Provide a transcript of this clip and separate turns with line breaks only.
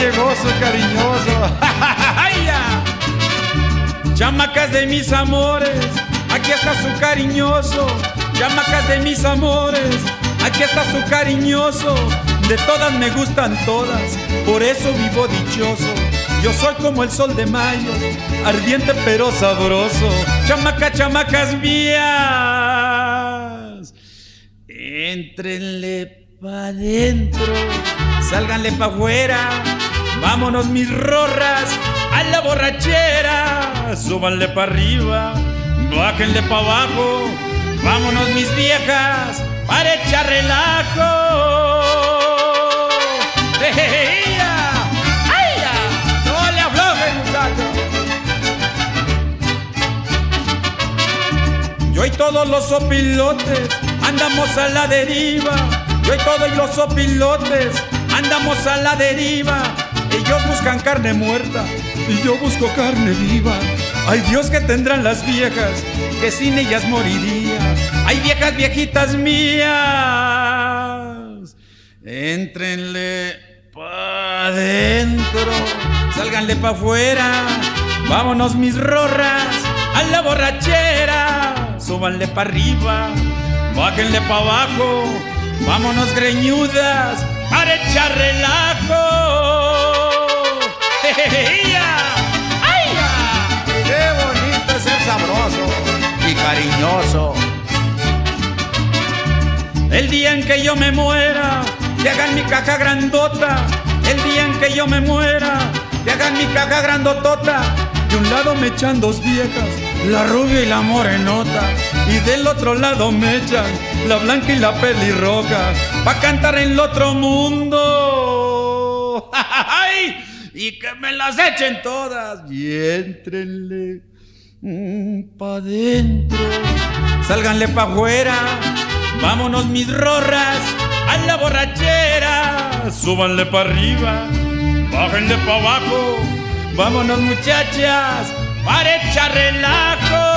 llegó su cariñoso. ¡Ay, ya! Chamacas de mis amores, aquí está su cariñoso. Chamacas de mis amores, aquí está su cariñoso. De todas me gustan todas, por eso vivo dichoso. Yo soy como el sol de mayo, ardiente pero sabroso. Chamacas, chamacas mías, éntrenle pa' adentro, sálganle pa' afuera. Vámonos mis rorras a la borrachera. Súbanle pa' arriba, bájenle pa' abajo. Vámonos mis viejas para echar relajo. ¡Ay, ya! ¡No le aflojen, muchachos! Yo y todos los sopilotes andamos a la deriva. Yo y todos los sopilotes andamos a la deriva. Ellos buscan carne muerta y yo busco carne viva. Ay, Dios, que tendrán las viejas, que sin ellas moriría. Ay, viejas, viejitas mías, éntrenle pa' adentro, sálganle pa' afuera. Vámonos mis rorras a la borrachera. Súbanle pa' arriba, bájenle pa' abajo. Vámonos greñudas para echar relajo. ¡Ay, ya!
¡Qué bonito es ser sabroso y cariñoso!
El día en que yo me muera, que hagan mi caja grandota. El día en que yo me muera, que hagan mi caja grandotota. De un lado me echan dos viejas, la rubia y la morenota. Y del otro lado me echan la blanca y la pelirroja, pa' cantar en el otro mundo. ¡Ay! Y que me las echen todas. Y éntrenle pa' adentro, sálganle pa' afuera. Vámonos mis rorras a la borrachera. Súbanle pa' arriba, bájenle pa' abajo. Vámonos muchachas para echar relajo.